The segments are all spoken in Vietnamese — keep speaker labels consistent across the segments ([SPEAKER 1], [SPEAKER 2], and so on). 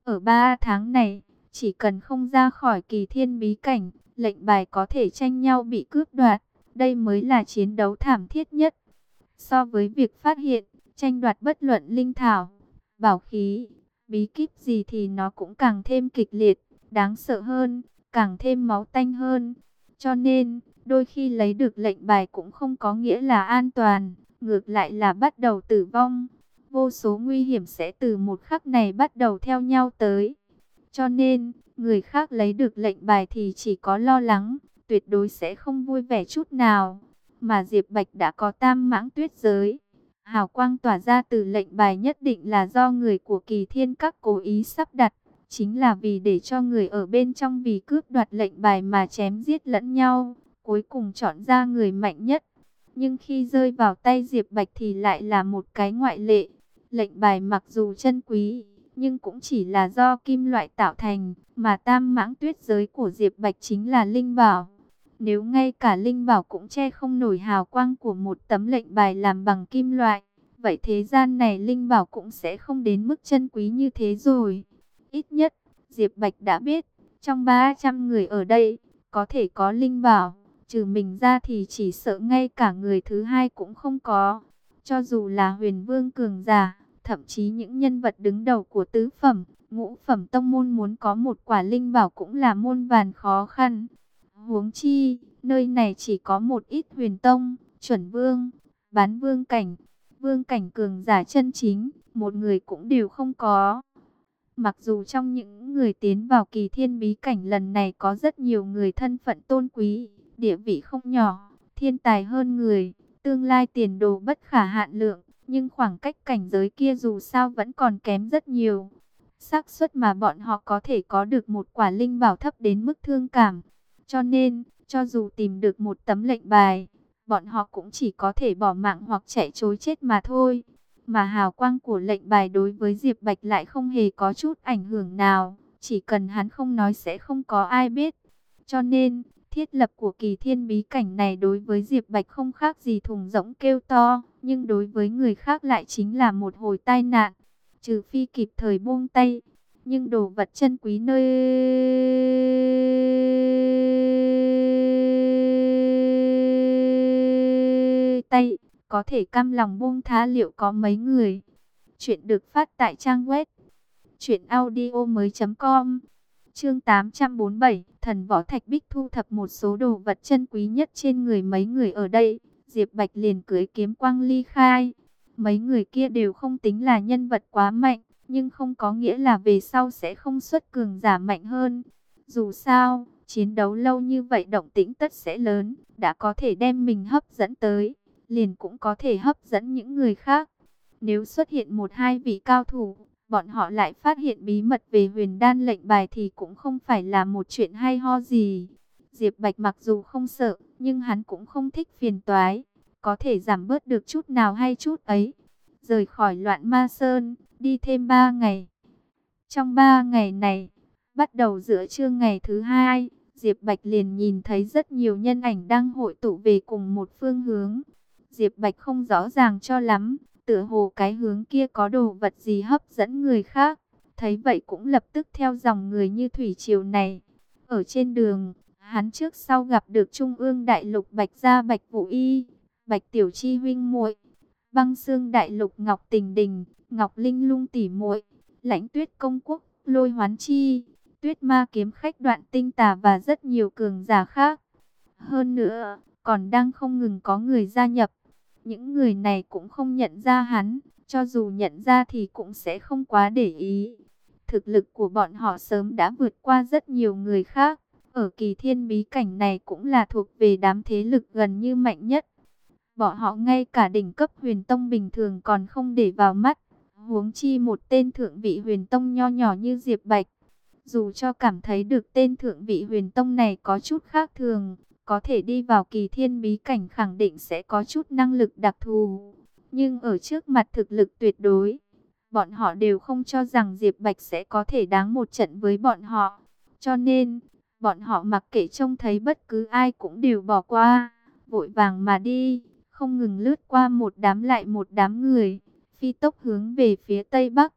[SPEAKER 1] Ở 3 tháng này, chỉ cần không ra khỏi kỳ thiên bí cảnh, lệnh bài có thể tranh nhau bị cướp đoạt. Đây mới là chiến đấu thảm thiết nhất. So với việc phát hiện, tranh đoạt bất luận linh thảo, bảo khí, bí kíp gì thì nó cũng càng thêm kịch liệt, đáng sợ hơn, càng thêm máu tanh hơn. Cho nên, đôi khi lấy được lệnh bài cũng không có nghĩa là an toàn, ngược lại là bắt đầu tử vong. Vô số nguy hiểm sẽ từ một khắc này bắt đầu theo nhau tới. Cho nên, người khác lấy được lệnh bài thì chỉ có lo lắng, tuyệt đối sẽ không vui vẻ chút nào. Mà Diệp Bạch đã có tam mãng tuyết giới. Hào quang tỏa ra từ lệnh bài nhất định là do người của Kỳ Thiên Các cố ý sắp đặt. Chính là vì để cho người ở bên trong vì cướp đoạt lệnh bài mà chém giết lẫn nhau. Cuối cùng chọn ra người mạnh nhất. Nhưng khi rơi vào tay Diệp Bạch thì lại là một cái ngoại lệ. Lệnh bài mặc dù chân quý, nhưng cũng chỉ là do kim loại tạo thành. Mà tam mãng tuyết giới của Diệp Bạch chính là linh bảo. Nếu ngay cả linh bảo cũng che không nổi hào quang của một tấm lệnh bài làm bằng kim loại, vậy thế gian này linh bảo cũng sẽ không đến mức chân quý như thế rồi. Ít nhất, Diệp Bạch đã biết, trong 300 người ở đây, có thể có linh bảo, trừ mình ra thì chỉ sợ ngay cả người thứ hai cũng không có. Cho dù là Huyền Vương cường giả, thậm chí những nhân vật đứng đầu của tứ phẩm, ngũ phẩm tông môn muốn có một quả linh bảo cũng là muôn vàn khó khăn. Huống chi, nơi này chỉ có một ít huyền tông, chuẩn vương, bán vương cảnh cường giả chân chính, một người cũng đều không có. Mặc dù trong những người tiến vào kỳ thiên bí cảnh lần này có rất nhiều người thân phận tôn quý, địa vị không nhỏ, thiên tài hơn người, tương lai tiền đồ bất khả hạn lượng, nhưng khoảng cách cảnh giới kia dù sao vẫn còn kém rất nhiều. Xác suất mà bọn họ có thể có được một quả linh bảo thấp đến mức thương cảm. Cho nên, cho dù tìm được một tấm lệnh bài, bọn họ cũng chỉ có thể bỏ mạng hoặc chạy trối chết mà thôi. Mà hào quang của lệnh bài đối với Diệp Bạch lại không hề có chút ảnh hưởng nào. Chỉ cần hắn không nói sẽ không có ai biết. Cho nên, thiết lập của kỳ thiên bí cảnh này đối với Diệp Bạch không khác gì thùng rỗng kêu to. Nhưng đối với người khác lại chính là một hồi tai nạn. Trừ phi kịp thời buông tay. Nhưng đồ vật chân quý nơi tay, có thể cam lòng buông tha liệu có mấy người. Chuyện được phát tại trang web truyệnaudiomoi.com. Chương 847, Thần Võ Thạch Bích thu thập một số đồ vật chân quý nhất trên người mấy người ở đây, Diệp Bạch liền cưỡi kiếm quang ly khai. Mấy người kia đều không tính là nhân vật quá mạnh, nhưng không có nghĩa là về sau sẽ không xuất cường giả mạnh hơn. Dù sao, chiến đấu lâu như vậy động tĩnh tất sẽ lớn, đã có thể đem mình hấp dẫn tới, liền cũng có thể hấp dẫn những người khác. Nếu xuất hiện một hai vị cao thủ, bọn họ lại phát hiện bí mật về huyền đan lệnh bài thì cũng không phải là một chuyện hay ho gì. Diệp Bạch mặc dù không sợ, nhưng hắn cũng không thích phiền toái, có thể giảm bớt được chút nào hay chút ấy. Rời khỏi Loạn Ma Sơn, đi thêm 3 ngày. Trong 3 ngày này, bắt đầu giữa trưa ngày thứ hai, Diệp Bạch liền nhìn thấy rất nhiều nhân ảnh đang hội tụ về cùng một phương hướng. Diệp Bạch không rõ ràng cho lắm, tựa hồ cái hướng kia có đồ vật gì hấp dẫn người khác. Thấy vậy cũng lập tức theo dòng người như thủy triều này. Ở trên đường, hắn trước sau gặp được Trung ương Đại Lục Bạch Gia Bạch Vũ Y, Bạch Tiểu Chi huynh muội, Băng Xương Đại Lục Ngọc Tình Đình, Ngọc Linh Lung tỷ muội, Lãnh Tuyết Công Quốc, Lôi Hoán Chi, Tuyết Ma Kiếm Khách Đoạn Tinh Tà và rất nhiều cường giả khác. Hơn nữa, còn đang không ngừng có người gia nhập. Những người này cũng không nhận ra hắn, cho dù nhận ra thì cũng sẽ không quá để ý. Thực lực của bọn họ sớm đã vượt qua rất nhiều người khác. Ở kỳ thiên bí cảnh này cũng là thuộc về đám thế lực gần như mạnh nhất. Bọn họ ngay cả đỉnh cấp huyền tông bình thường còn không để vào mắt. Huống chi một tên thượng vị huyền tông nho nhỏ như Diệp Bạch. Dù cho cảm thấy được tên thượng vị huyền tông này có chút khác thường, có thể đi vào kỳ thiên bí cảnh khẳng định sẽ có chút năng lực đặc thù. Nhưng ở trước mặt thực lực tuyệt đối, bọn họ đều không cho rằng Diệp Bạch sẽ có thể đáng một trận với bọn họ. Cho nên, bọn họ mặc kệ trông thấy bất cứ ai cũng đều bỏ qua, vội vàng mà đi, không ngừng lướt qua một đám lại một đám người, phi tốc hướng về phía Tây Bắc.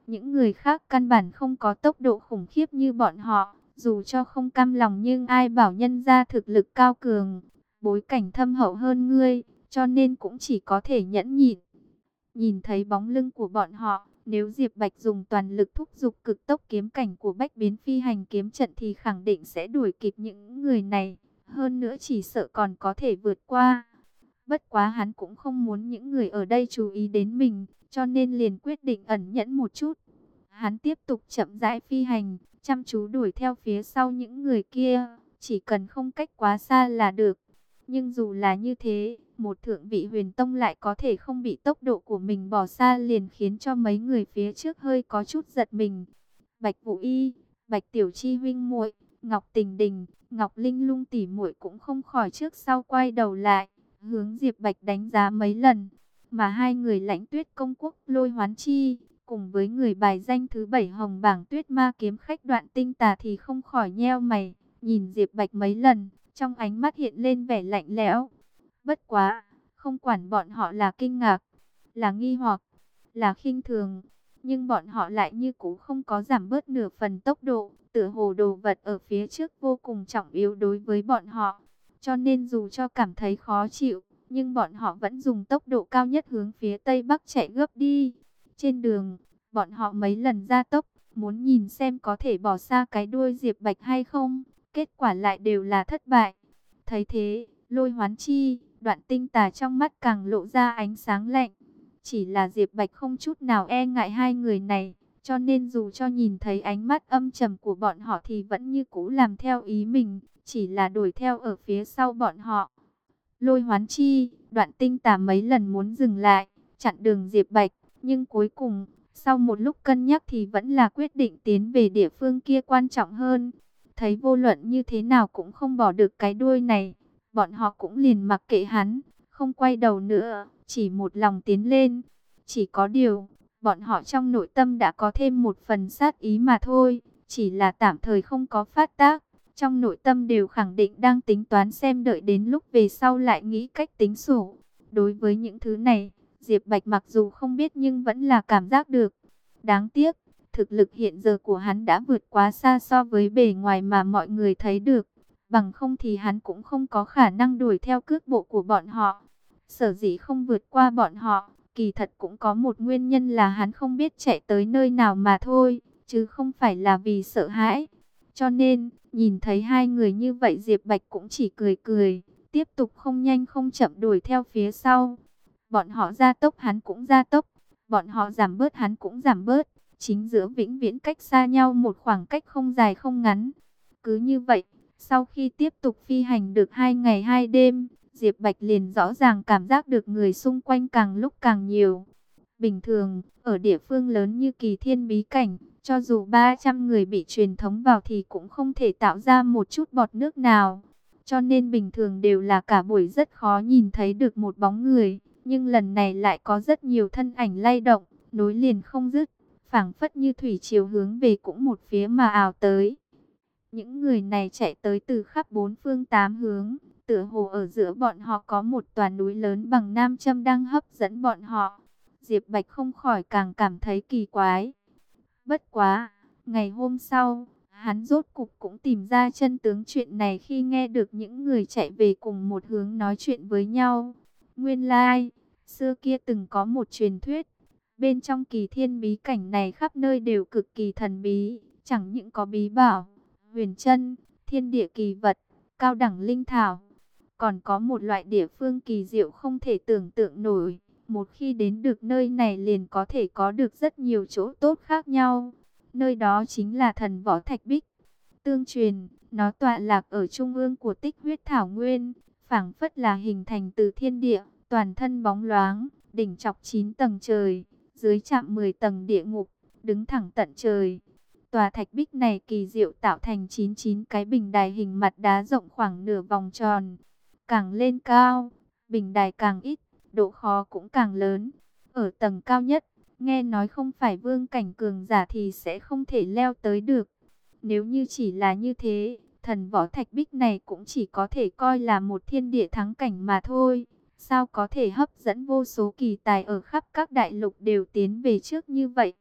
[SPEAKER 1] Những người khác căn bản không có tốc độ khủng khiếp như bọn họ. Dù cho không cam lòng nhưng ai bảo nhân ra thực lực cao cường, bối cảnh thâm hậu hơn ngươi, cho nên cũng chỉ có thể nhẫn nhịn. Nhìn thấy bóng lưng của bọn họ, nếu Diệp Bạch dùng toàn lực thúc giục cực tốc kiếm cảnh của Bách Biến Phi Hành kiếm trận thì khẳng định sẽ đuổi kịp những người này. Hơn nữa chỉ sợ còn có thể vượt qua. Bất quá hắn cũng không muốn những người ở đây chú ý đến mình, cho nên liền quyết định ẩn nhẫn một chút. Hắn tiếp tục chậm rãi phi hành, chăm chú đuổi theo phía sau những người kia, chỉ cần không cách quá xa là được. Nhưng dù là như thế, một thượng vị huyền tông lại có thể không bị tốc độ của mình bỏ xa liền khiến cho mấy người phía trước hơi có chút giật mình. Bạch Vũ Y, Bạch Tiểu Chi huynh muội, Ngọc Tình Đình, Ngọc Linh Lung tỷ muội cũng không khỏi trước sau quay đầu lại, hướng Diệp Bạch đánh giá mấy lần. Mà hai người Lãnh Tuyết công quốc Lôi Hoán Chi, cùng với người bài danh thứ 7 hồng bảng Tuyết Ma kiếm khách Đoạn Tinh Tà thì không khỏi nheo mày, nhìn Diệp Bạch mấy lần, trong ánh mắt hiện lên vẻ lạnh lẽo. Bất quá, không quản bọn họ là kinh ngạc, là nghi hoặc, là khinh thường, nhưng bọn họ lại như cũ không có giảm bớt nửa phần tốc độ, tựa hồ đồ vật ở phía trước vô cùng trọng yếu đối với bọn họ. Cho nên dù cho cảm thấy khó chịu, nhưng bọn họ vẫn dùng tốc độ cao nhất hướng phía tây bắc chạy gấp đi. Trên đường, bọn họ mấy lần gia tốc, muốn nhìn xem có thể bỏ xa cái đuôi Diệp Bạch hay không. Kết quả lại đều là thất bại. Thấy thế, Lôi Hoán Chi, Đoạn Tinh Tà trong mắt càng lộ ra ánh sáng lạnh. Chỉ là Diệp Bạch không chút nào e ngại hai người này, cho nên dù cho nhìn thấy ánh mắt âm trầm của bọn họ thì vẫn như cũ làm theo ý mình, chỉ là đuổi theo ở phía sau bọn họ. Lôi Hoán Chi, Đoạn Tinh Tà mấy lần muốn dừng lại, chặn đường Diệp Bạch, nhưng cuối cùng, sau một lúc cân nhắc thì vẫn là quyết định tiến về địa phương kia quan trọng hơn. Thấy vô luận như thế nào cũng không bỏ được cái đuôi này, bọn họ cũng liền mặc kệ hắn, không quay đầu nữa, chỉ một lòng tiến lên. Chỉ có điều, bọn họ trong nội tâm đã có thêm một phần sát ý mà thôi, chỉ là tạm thời không có phát tác. Trong nội tâm đều khẳng định đang tính toán xem đợi đến lúc về sau lại nghĩ cách tính sổ. Đối với những thứ này, Diệp Bạch mặc dù không biết nhưng vẫn là cảm giác được. Đáng tiếc, thực lực hiện giờ của hắn đã vượt quá xa so với bề ngoài mà mọi người thấy được. Bằng không thì hắn cũng không có khả năng đuổi theo cước bộ của bọn họ. Sở dĩ không vượt qua bọn họ, kỳ thật cũng có một nguyên nhân là hắn không biết chạy tới nơi nào mà thôi, chứ không phải là vì sợ hãi. Cho nên, nhìn thấy hai người như vậy Diệp Bạch cũng chỉ cười cười, tiếp tục không nhanh không chậm đuổi theo phía sau. Bọn họ gia tốc hắn cũng gia tốc, bọn họ giảm bớt hắn cũng giảm bớt, chính giữa vĩnh viễn cách xa nhau một khoảng cách không dài không ngắn. Cứ như vậy, sau khi tiếp tục phi hành được 2 ngày 2 đêm, Diệp Bạch liền rõ ràng cảm giác được người xung quanh càng lúc càng nhiều. Bình thường, ở địa phương lớn như Kỳ Thiên Bí Cảnh, cho dù 300 người bị truyền thống vào thì cũng không thể tạo ra một chút bọt nước nào. Cho nên bình thường đều là cả buổi rất khó nhìn thấy được một bóng người. Nhưng lần này lại có rất nhiều thân ảnh lay động, nối liền không dứt, phảng phất như thủy triều hướng về cũng một phía mà ào tới. Những người này chạy tới từ khắp bốn phương tám hướng, tựa hồ ở giữa bọn họ có một tòa núi lớn bằng nam châm đang hấp dẫn bọn họ. Diệp Bạch không khỏi càng cảm thấy kỳ quái. Bất quá, ngày hôm sau, hắn rốt cục cũng tìm ra chân tướng chuyện này khi nghe được những người chạy về cùng một hướng nói chuyện với nhau. Nguyên lai, xưa kia từng có một truyền thuyết, bên trong Kỳ Thiên Bí Cảnh này khắp nơi đều cực kỳ thần bí, chẳng những có bí bảo, huyền chân, thiên địa kỳ vật, cao đẳng linh thảo, còn có một loại địa phương kỳ diệu không thể tưởng tượng nổi. Một khi đến được nơi này liền có thể có được rất nhiều chỗ tốt khác nhau. Nơi đó chính là Thần Võ Thạch Bích. Tương truyền, nó tọa lạc ở trung ương của Tích Huyết Thảo Nguyên, phảng phất là hình thành từ thiên địa, toàn thân bóng loáng, đỉnh chọc 9 tầng trời, dưới chạm 10 tầng địa ngục, đứng thẳng tận trời. Tòa thạch bích này kỳ diệu tạo thành 99 cái bình đài hình mặt đá rộng khoảng nửa vòng tròn. Càng lên cao, bình đài càng ít, độ khó cũng càng lớn. Ở tầng cao nhất, nghe nói không phải vương cảnh cường giả thì sẽ không thể leo tới được. Nếu như chỉ là như thế, Thần Võ Thạch Bích này cũng chỉ có thể coi là một thiên địa thắng cảnh mà thôi. Sao có thể hấp dẫn vô số kỳ tài ở khắp các đại lục đều tiến về trước như vậy?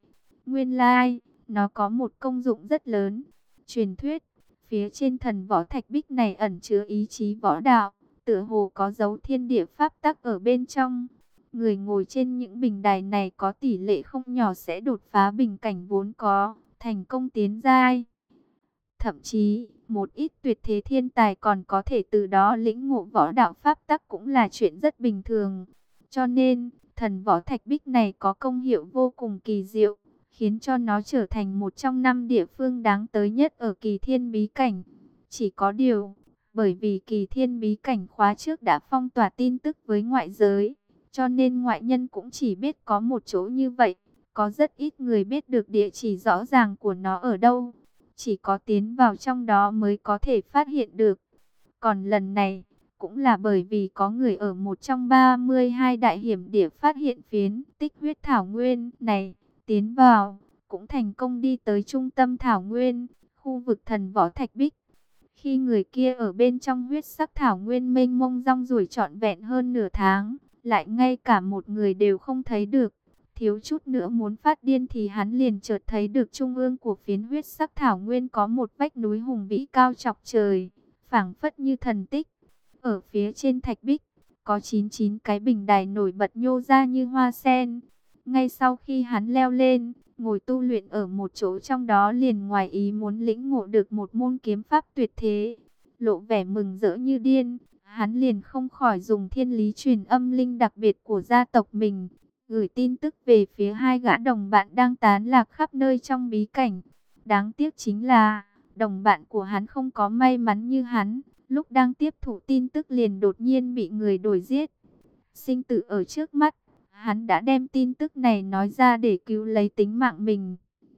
[SPEAKER 1] Nguyên lai, nó có một công dụng rất lớn. Truyền thuyết, phía trên thần võ thạch bích này ẩn chứa ý chí võ đạo, tựa hồ có dấu thiên địa pháp tắc ở bên trong. Người ngồi trên những bình đài này có tỷ lệ không nhỏ sẽ đột phá bình cảnh vốn có, thành công tiến giai. Thậm chí, một ít tuyệt thế thiên tài còn có thể từ đó lĩnh ngộ võ đạo pháp tắc cũng là chuyện rất bình thường. Cho nên, thần võ thạch bích này có công hiệu vô cùng kỳ diệu, khiến cho nó trở thành một trong 5 địa phương đáng tới nhất ở Kỳ Thiên bí cảnh. Chỉ có điều, bởi vì Kỳ Thiên bí cảnh khóa trước đã phong tỏa tin tức với ngoại giới, cho nên ngoại nhân cũng chỉ biết có một chỗ như vậy. Có rất ít người biết được địa chỉ rõ ràng của nó ở đâu. Chỉ có tiến vào trong đó mới có thể phát hiện được. Còn lần này, cũng là bởi vì có người ở một trong 32 đại hiểm địa phát hiện phiến tích huyết thảo nguyên này, tiến vào, cũng thành công đi tới trung tâm thảo nguyên, khu vực thần võ thạch bích. Khi người kia ở bên trong huyết sắc thảo nguyên mênh mông rong ruổi trọn vẹn hơn nửa tháng, lại ngay cả một người đều không thấy được. Thiếu chút nữa muốn phát điên thì hắn liền chợt thấy được trung ương của phiến huyết sắc thảo nguyên có một vách núi hùng vĩ cao chọc trời, phảng phất như thần tích. Ở phía trên thạch bích, có 99 cái bình đài nổi bật nhô ra như hoa sen. Ngay sau khi hắn leo lên, ngồi tu luyện ở một chỗ trong đó liền ngoài ý muốn lĩnh ngộ được một môn kiếm pháp tuyệt thế. Lộ vẻ mừng rỡ như điên, hắn liền không khỏi dùng thiên lý truyền âm linh đặc biệt của gia tộc mình, gửi tin tức về phía 2 gã đồng bạn đang tán lạc khắp nơi trong bí cảnh. Đáng tiếc chính là, đồng bạn của hắn không có may mắn như hắn, lúc đang tiếp thụ tin tức liền đột nhiên bị người đuổi giết. Sinh tử ở trước mắt, hắn đã đem tin tức này nói ra để cứu lấy tính mạng mình.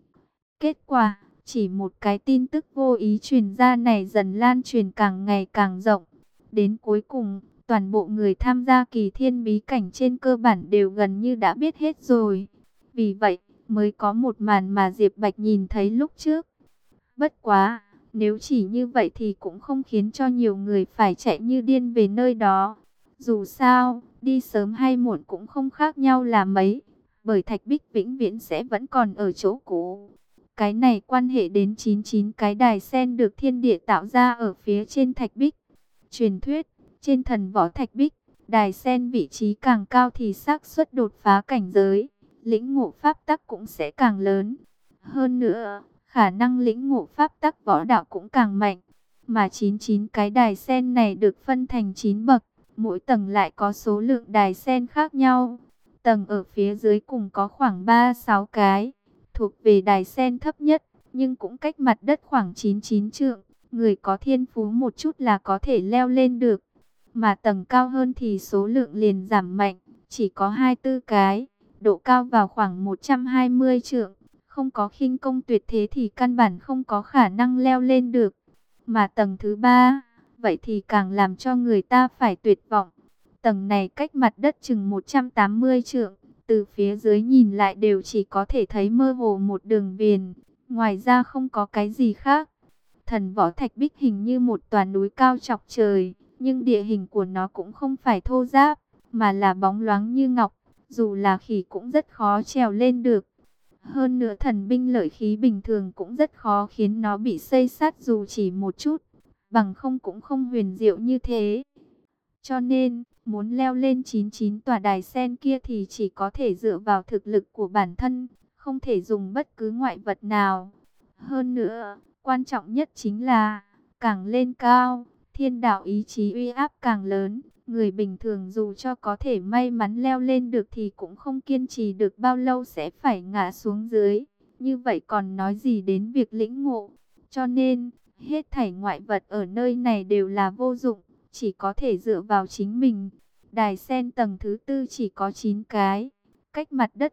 [SPEAKER 1] Kết quả, chỉ một cái tin tức vô ý truyền ra này dần lan truyền càng ngày càng rộng. Đến cuối cùng, toàn bộ người tham gia Kỳ Thiên bí cảnh trên cơ bản đều gần như đã biết hết rồi. Vì vậy, mới có một màn mà Diệp Bạch nhìn thấy lúc trước. Bất quá, nếu chỉ như vậy thì cũng không khiến cho nhiều người phải chạy như điên về nơi đó. Dù sao, đi sớm hay muộn cũng không khác nhau là mấy, bởi thạch bích vĩnh viễn sẽ vẫn còn ở chỗ cũ. Cái này quan hệ đến 99 cái đài sen được thiên địa tạo ra ở phía trên thạch bích. Truyền thuyết, trên thần võ thạch bích, đài sen vị trí càng cao thì xác suất đột phá cảnh giới, lĩnh ngộ pháp tắc cũng sẽ càng lớn. Hơn nữa, khả năng lĩnh ngộ pháp tắc võ đạo cũng càng mạnh. Mà 99 cái đài sen này được phân thành 9 bậc, mỗi tầng lại có số lượng đài sen khác nhau. Tầng ở phía dưới cùng có khoảng 3-6 cái, thuộc về đài sen thấp nhất, nhưng cũng cách mặt đất khoảng 99 trượng. Người có thiên phú một chút là có thể leo lên được. Mà tầng cao hơn thì số lượng liền giảm mạnh, chỉ có 24 cái, độ cao vào khoảng 120 trượng. Không có khinh công tuyệt thế thì căn bản không có khả năng leo lên được. Mà tầng thứ 3, vậy thì càng làm cho người ta phải tuyệt vọng. Tầng này cách mặt đất chừng 180 trượng, từ phía dưới nhìn lại đều chỉ có thể thấy mơ hồ một đường viền, ngoài ra không có cái gì khác. Thần võ thạch bích hình như một tòa núi cao chọc trời, nhưng địa hình của nó cũng không phải thô ráp, mà là bóng loáng như ngọc, dù là khỉ cũng rất khó trèo lên được. Hơn nữa thần binh lợi khí bình thường cũng rất khó khiến nó bị xây xát dù chỉ một chút, bằng không cũng không huyền diệu như thế. Cho nên, muốn leo lên 99 tòa đài sen kia thì chỉ có thể dựa vào thực lực của bản thân, không thể dùng bất cứ ngoại vật nào. Hơn nữa, quan trọng nhất chính là, càng lên cao, thiên đạo ý chí uy áp càng lớn. Người bình thường dù cho có thể may mắn leo lên được thì cũng không kiên trì được bao lâu sẽ phải ngã xuống dưới. Như vậy còn nói gì đến việc lĩnh ngộ. Cho nên, hết thảy ngoại vật ở nơi này đều là vô dụng, chỉ có thể dựa vào chính mình. Đài sen tầng thứ 4 chỉ có 9 cái, cách mặt đất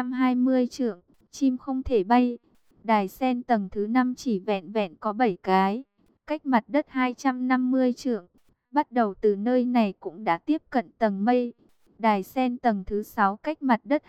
[SPEAKER 1] 220 trượng, chim không thể bay. Đài sen tầng thứ 5 chỉ vẹn vẹn có 7 cái, cách mặt đất 250 trượng. Bắt đầu từ nơi này cũng đã tiếp cận tầng mây. Đài sen tầng thứ 6 cách mặt đất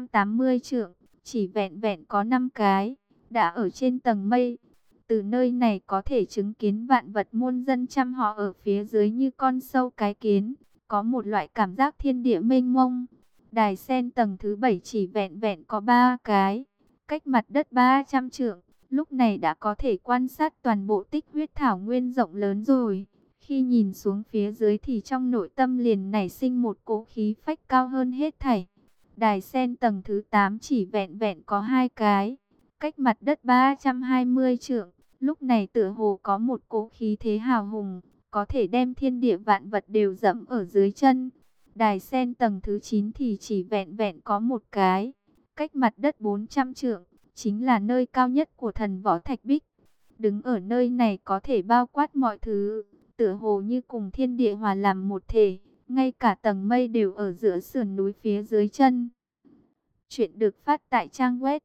[SPEAKER 1] 280 trượng, chỉ vẹn vẹn có 5 cái, đã ở trên tầng mây. Từ nơi này có thể chứng kiến vạn vật muôn dân trăm họ ở phía dưới như con sâu cái kiến, có một loại cảm giác thiên địa mênh mông. Đài sen tầng thứ 7 chỉ vẹn vẹn có 3 cái, cách mặt đất 300 trượng, lúc này đã có thể quan sát toàn bộ tích huyết thảo nguyên rộng lớn rồi. Khi nhìn xuống phía dưới thì trong nội tâm liền nảy sinh một cỗ khí phách cao hơn hết thảy. Đài sen tầng thứ 8 chỉ vẹn vẹn có 2 cái, cách mặt đất 320 trượng, lúc này tựa hồ có một cỗ khí thế hào hùng, có thể đem thiên địa vạn vật đều dẫm ở dưới chân. Đài sen tầng thứ 9 thì chỉ vẹn vẹn có một cái, cách mặt đất 400 trượng, chính là nơi cao nhất của thần võ Thạch Bích. Đứng ở nơi này có thể bao quát mọi thứ, tựa hồ như cùng thiên địa hòa làm một thể, ngay cả tầng mây đều ở giữa sườn núi phía dưới chân. Chuyện được phát tại trang web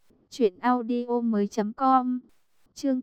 [SPEAKER 1] truyệnaudiomoi.com. Chương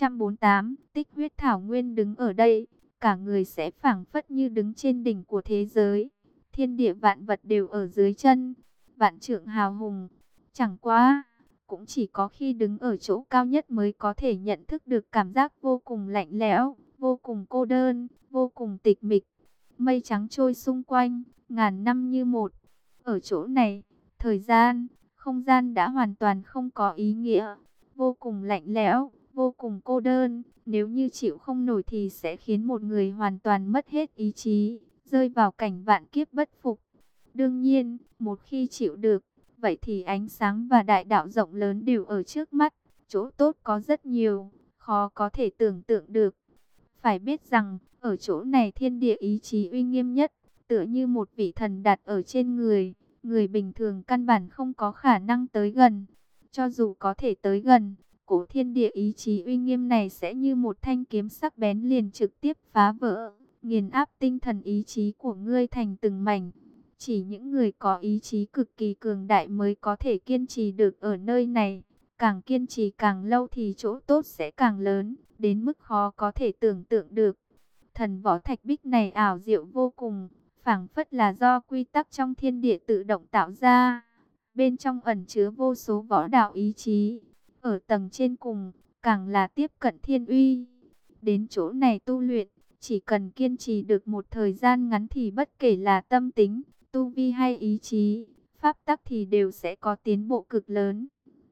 [SPEAKER 1] 848, Tích huyết thảo nguyên. Đứng ở đây, cả người sẽ phảng phất như đứng trên đỉnh của thế giới. Thiên địa vạn vật đều ở dưới chân, vạn trượng hào hùng. Chẳng qua, cũng chỉ có khi đứng ở chỗ cao nhất mới có thể nhận thức được cảm giác vô cùng lạnh lẽo, vô cùng cô đơn, vô cùng tịch mịch. Mây trắng trôi xung quanh, ngàn năm như một. Ở chỗ này, thời gian, không gian đã hoàn toàn không có ý nghĩa, vô cùng lạnh lẽo, vô cùng cô đơn. Nếu như chịu không nổi thì sẽ khiến một người hoàn toàn mất hết ý chí, rơi vào cảnh vạn kiếp bất phục. Đương nhiên, một khi chịu được, vậy thì ánh sáng và đại đạo rộng lớn đều ở trước mắt. Chỗ tốt có rất nhiều, khó có thể tưởng tượng được. Phải biết rằng, ở chỗ này thiên địa ý chí uy nghiêm nhất, tựa như một vị thần đặt ở trên người. Người bình thường căn bản không có khả năng tới gần. Cho dù có thể tới gần, cổ thiên địa ý chí uy nghiêm này sẽ như một thanh kiếm sắc bén liền trực tiếp phá vỡ, nghiền áp tinh thần ý chí của ngươi thành từng mảnh. Chỉ những người có ý chí cực kỳ cường đại mới có thể kiên trì được ở nơi này. Càng kiên trì càng lâu thì chỗ tốt sẽ càng lớn, đến mức khó có thể tưởng tượng được. Thần võ Thạch Bích này ảo diệu vô cùng, phảng phất là do quy tắc trong thiên địa tự động tạo ra. Bên trong ẩn chứa vô số võ đạo ý chí. Ở tầng trên cùng, càng là tiếp cận thiên uy. Đến chỗ này tu luyện, chỉ cần kiên trì được một thời gian ngắn thì bất kể là tâm tính, tu vi hay ý chí, pháp tắc thì đều sẽ có tiến bộ cực lớn.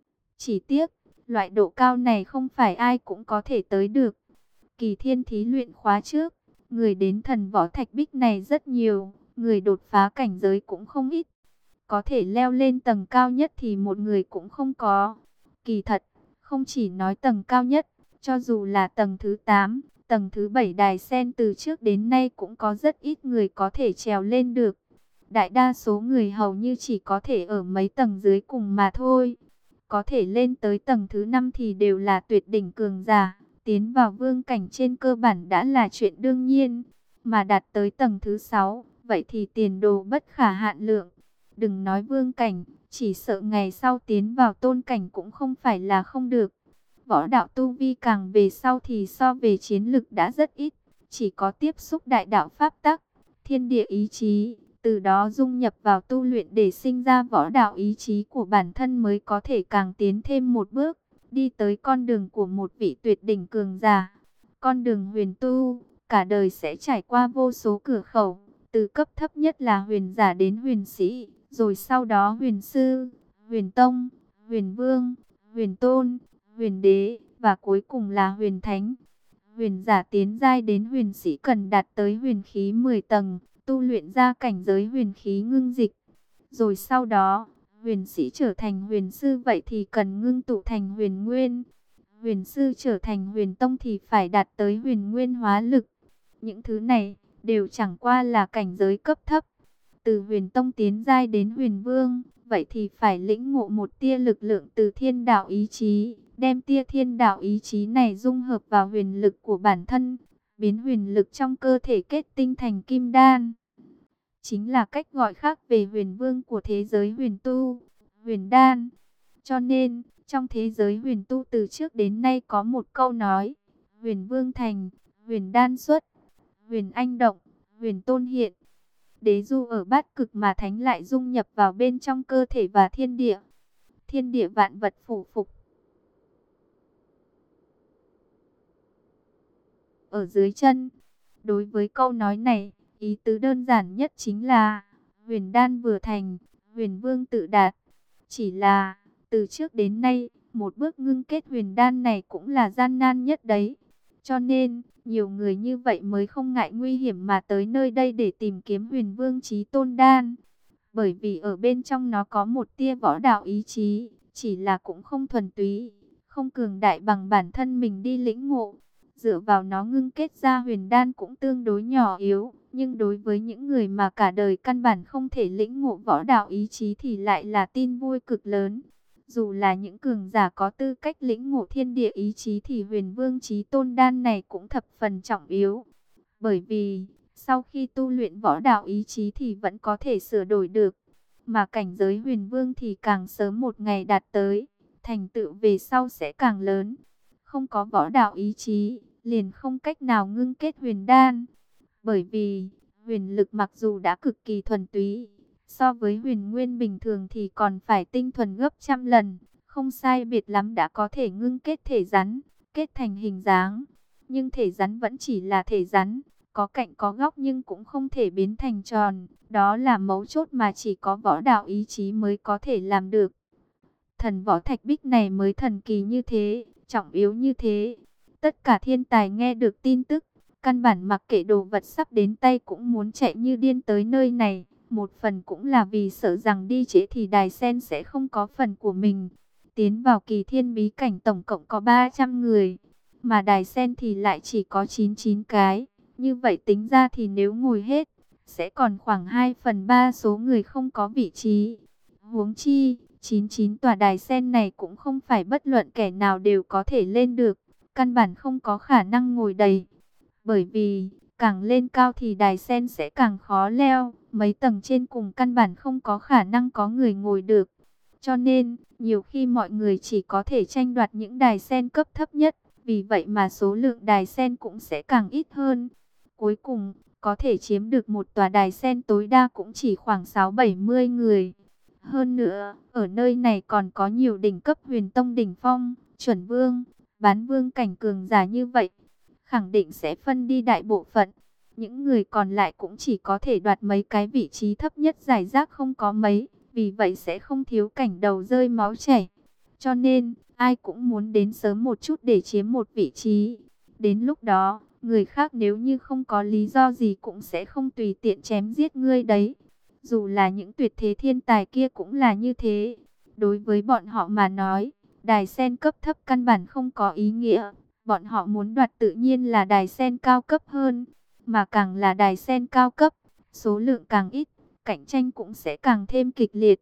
[SPEAKER 1] Chỉ tiếc, loại độ cao này không phải ai cũng có thể tới được. Kỳ thiên thí luyện khóa trước, người đến thần võ Thạch Bích này rất nhiều, người đột phá cảnh giới cũng không ít. Có thể leo lên tầng cao nhất thì một người cũng không có. Kỳ thật, không chỉ nói tầng cao nhất, cho dù là tầng thứ 8, tầng thứ 7 đài sen từ trước đến nay cũng có rất ít người có thể trèo lên được. Đại đa số người hầu như chỉ có thể ở mấy tầng dưới cùng mà thôi. Có thể lên tới tầng thứ 5 thì đều là tuyệt đỉnh cường giả. Tiến vào vương cảnh trên cơ bản đã là chuyện đương nhiên. Mà đạt tới tầng thứ 6, vậy thì tiền đồ bất khả hạn lượng. Đừng nói vương cảnh, chỉ sợ ngày sau tiến vào tôn cảnh cũng không phải là không được. Võ đạo tu vi càng về sau thì so về chiến lực đã rất ít. Chỉ có tiếp xúc đại đạo pháp tắc, thiên địa ý chí, từ đó dung nhập vào tu luyện để sinh ra võ đạo ý chí của bản thân mới có thể càng tiến thêm một bước, đi tới con đường của một vị tuyệt đỉnh cường giả. Con đường huyền tu, cả đời sẽ trải qua vô số cửa khẩu, từ cấp thấp nhất là huyền giả đến huyền sĩ, rồi sau đó huyền sư, huyền tông, huyền vương, huyền tôn, huyền đế, và cuối cùng là huyền thánh. Huyền giả tiến giai đến huyền sĩ cần đạt tới huyền khí 10 tầng, tu luyện ra cảnh giới huyền khí ngưng dịch. Rồi sau đó, huyền sĩ trở thành huyền sư vậy thì cần ngưng tụ thành huyền nguyên. Huyền sư trở thành huyền tông thì phải đạt tới huyền nguyên hóa lực. Những thứ này đều chẳng qua là cảnh giới cấp thấp. Từ huyền tông tiến giai đến huyền vương, vậy thì phải lĩnh ngộ một tia lực lượng từ thiên đạo ý chí, đem tia thiên đạo ý chí này dung hợp vào huyền lực của bản thân, biến huyền lực trong cơ thể kết tinh thành kim đan. Chính là cách gọi khác về huyền vương của thế giới huyền tu, huyền đan. Cho nên, trong thế giới huyền tu từ trước đến nay có một câu nói: huyền vương thành, huyền đan xuất, huyền anh động, huyền tôn hiện. Đế du ở bát cực mà thánh lại dung nhập vào bên trong cơ thể và thiên địa. Thiên địa vạn vật phủ phục ở dưới chân. Đối với câu nói này, ý tứ đơn giản nhất chính là huyền đan vừa thành, huyền vương tự đạt. Chỉ là từ trước đến nay, một bước ngưng kết huyền đan này cũng là gian nan nhất đấy. Cho nên, nhiều người như vậy mới không ngại nguy hiểm mà tới nơi đây để tìm kiếm huyền vương chí tôn đan. Bởi vì ở bên trong nó có một tia võ đạo ý chí, chỉ là cũng không thuần túy, không cường đại bằng bản thân mình đi lĩnh ngộ. Dựa vào nó ngưng kết ra huyền đan cũng tương đối nhỏ yếu, nhưng đối với những người mà cả đời căn bản không thể lĩnh ngộ võ đạo ý chí thì lại là tin vui cực lớn. Dù là những cường giả có tư cách lĩnh ngộ thiên địa ý chí thì huyền vương chí tôn đan này cũng thập phần trọng yếu. Bởi vì, sau khi tu luyện võ đạo ý chí thì vẫn có thể sửa đổi được. Mà cảnh giới huyền vương thì càng sớm một ngày đạt tới, thành tựu về sau sẽ càng lớn. Không có võ đạo ý chí, liền không cách nào ngưng kết huyền đan. Bởi vì, huyền lực mặc dù đã cực kỳ thuần túy, so với huyền nguyên bình thường thì còn phải tinh thuần gấp trăm lần. Không sai biệt lắm đã có thể ngưng kết thể rắn, kết thành hình dáng. Nhưng thể rắn vẫn chỉ là thể rắn, có cạnh có góc nhưng cũng không thể biến thành tròn. Đó là mấu chốt mà chỉ có võ đạo ý chí mới có thể làm được. Thần võ thạch bích này mới thần kỳ như thế, trọng yếu như thế. Tất cả thiên tài nghe được tin tức, căn bản mặc kệ đồ vật sắp đến tay cũng muốn chạy như điên tới nơi này. Một phần cũng là vì sợ rằng đi trễ thì đài sen sẽ không có phần của mình. Tiến vào kỳ thiên bí cảnh tổng cộng có 300 người, mà đài sen thì lại chỉ có 99 cái. Như vậy tính ra thì nếu ngồi hết, sẽ còn khoảng 2/3 số người không có vị trí. Huống chi, 99 tòa đài sen này cũng không phải bất luận kẻ nào đều có thể lên được. Căn bản không có khả năng ngồi đầy. Bởi vì, càng lên cao thì đài sen sẽ càng khó leo. Mấy tầng trên cùng căn bản không có khả năng có người ngồi được. Cho nên, nhiều khi mọi người chỉ có thể tranh đoạt những đài sen cấp thấp nhất. Vì vậy mà số lượng đài sen cũng sẽ càng ít hơn. Cuối cùng, có thể chiếm được một tòa đài sen tối đa cũng chỉ khoảng 60-70 người. Hơn nữa, ở nơi này còn có nhiều đỉnh cấp huyền tông đỉnh phong, chuẩn vương, bán vương cảnh cường giả như vậy. Khẳng định sẽ phân đi đại bộ phận. Những người còn lại cũng chỉ có thể đoạt mấy cái vị trí thấp nhất giải rác không có mấy. Vì vậy sẽ không thiếu cảnh đầu rơi máu chảy. Cho nên, ai cũng muốn đến sớm một chút để chiếm một vị trí. Đến lúc đó, người khác nếu như không có lý do gì cũng sẽ không tùy tiện chém giết ngươi đấy. Dù là những tuyệt thế thiên tài kia cũng là như thế. Đối với bọn họ mà nói, đài sen cấp thấp căn bản không có ý nghĩa. Bọn họ muốn đoạt tự nhiên là đài sen cao cấp hơn. Mà càng là đài sen cao cấp, số lượng càng ít, cạnh tranh cũng sẽ càng thêm kịch liệt.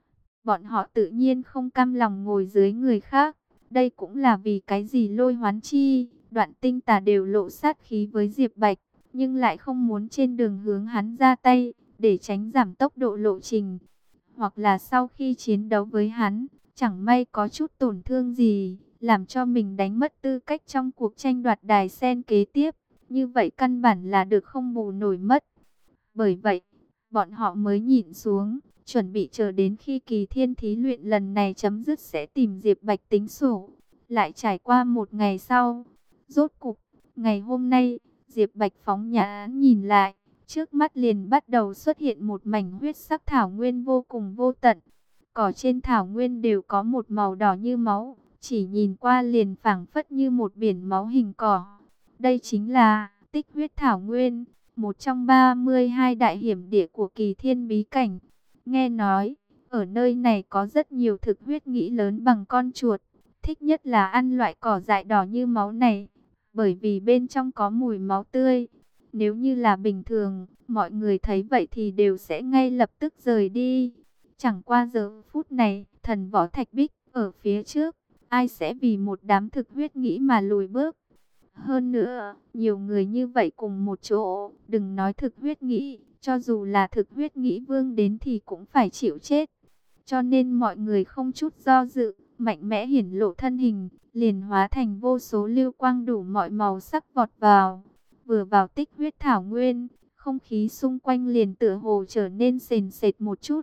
[SPEAKER 1] Bọn họ tự nhiên không cam lòng ngồi dưới người khác. Đây cũng là vì cái gì Lôi Hoán Chi, Đoạn Tinh Tà đều lộ sát khí với Diệp Bạch, nhưng lại không muốn trên đường hướng hắn ra tay, để tránh giảm tốc độ lộ trình. Hoặc là sau khi chiến đấu với hắn, chẳng may có chút tổn thương gì, làm cho mình đánh mất tư cách trong cuộc tranh đoạt đài sen kế tiếp. Như vậy căn bản là được không bù nổi mất. Bởi vậy, bọn họ mới nhịn xuống, chuẩn bị chờ đến khi kỳ thiên thí luyện lần này chấm dứt sẽ tìm Diệp Bạch tính sổ. Lại trải qua một ngày sau, rốt cục, ngày hôm nay, Diệp Bạch phóng nhãn nhìn lại, trước mắt liền bắt đầu xuất hiện một mảnh huyết sắc thảo nguyên vô cùng vô tận. Cỏ trên thảo nguyên đều có một màu đỏ như máu, chỉ nhìn qua liền phảng phất như một biển máu hình cỏ. Đây chính là Tích Huyết Thảo Nguyên, một trong 32 đại hiểm địa của kỳ thiên bí cảnh. Nghe nói, ở nơi này có rất nhiều thực huyết nghĩ lớn bằng con chuột, thích nhất là ăn loại cỏ dại đỏ như máu này, bởi vì bên trong có mùi máu tươi. Nếu như là bình thường, mọi người thấy vậy thì đều sẽ ngay lập tức rời đi. Chẳng qua giờ phút này, thần võ thạch bích ở phía trước, ai sẽ vì một đám thực huyết nghĩ mà lùi bước. Hơn nữa, nhiều người như vậy cùng một chỗ, đừng nói thực huyết nghĩ, cho dù là thực huyết nghĩ vương đến thì cũng phải chịu chết. Cho nên mọi người không chút do dự, mạnh mẽ hiển lộ thân hình, liền hóa thành vô số lưu quang đủ mọi màu sắc vọt vào. Vừa vào Tích Huyết Thảo Nguyên, không khí xung quanh liền tựa hồ trở nên sền sệt một chút.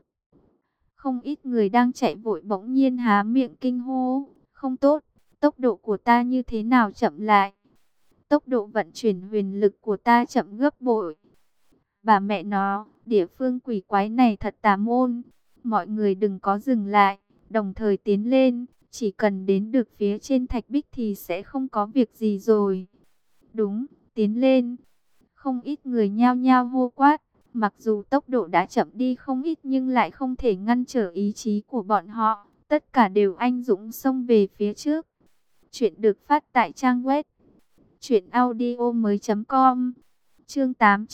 [SPEAKER 1] Không ít người đang chạy vội bỗng nhiên há miệng kinh hô, không tốt, tốc độ của ta như thế nào chậm lại? Tốc độ vận chuyển huyền lực của ta chậm gấp bội. Bà mẹ nó, địa phương quỷ quái này thật tà môn. Mọi người đừng có dừng lại, đồng thời tiến lên. Chỉ cần đến được phía trên thạch bích thì sẽ không có việc gì rồi. Đúng, tiến lên. Không ít người nhao nhao hô quát. Mặc dù tốc độ đã chậm đi không ít nhưng lại không thể ngăn trở ý chí của bọn họ. Tất cả đều anh dũng xông về phía trước. Chuyện được phát tại trang web truyệnaudiomoi.com. Chương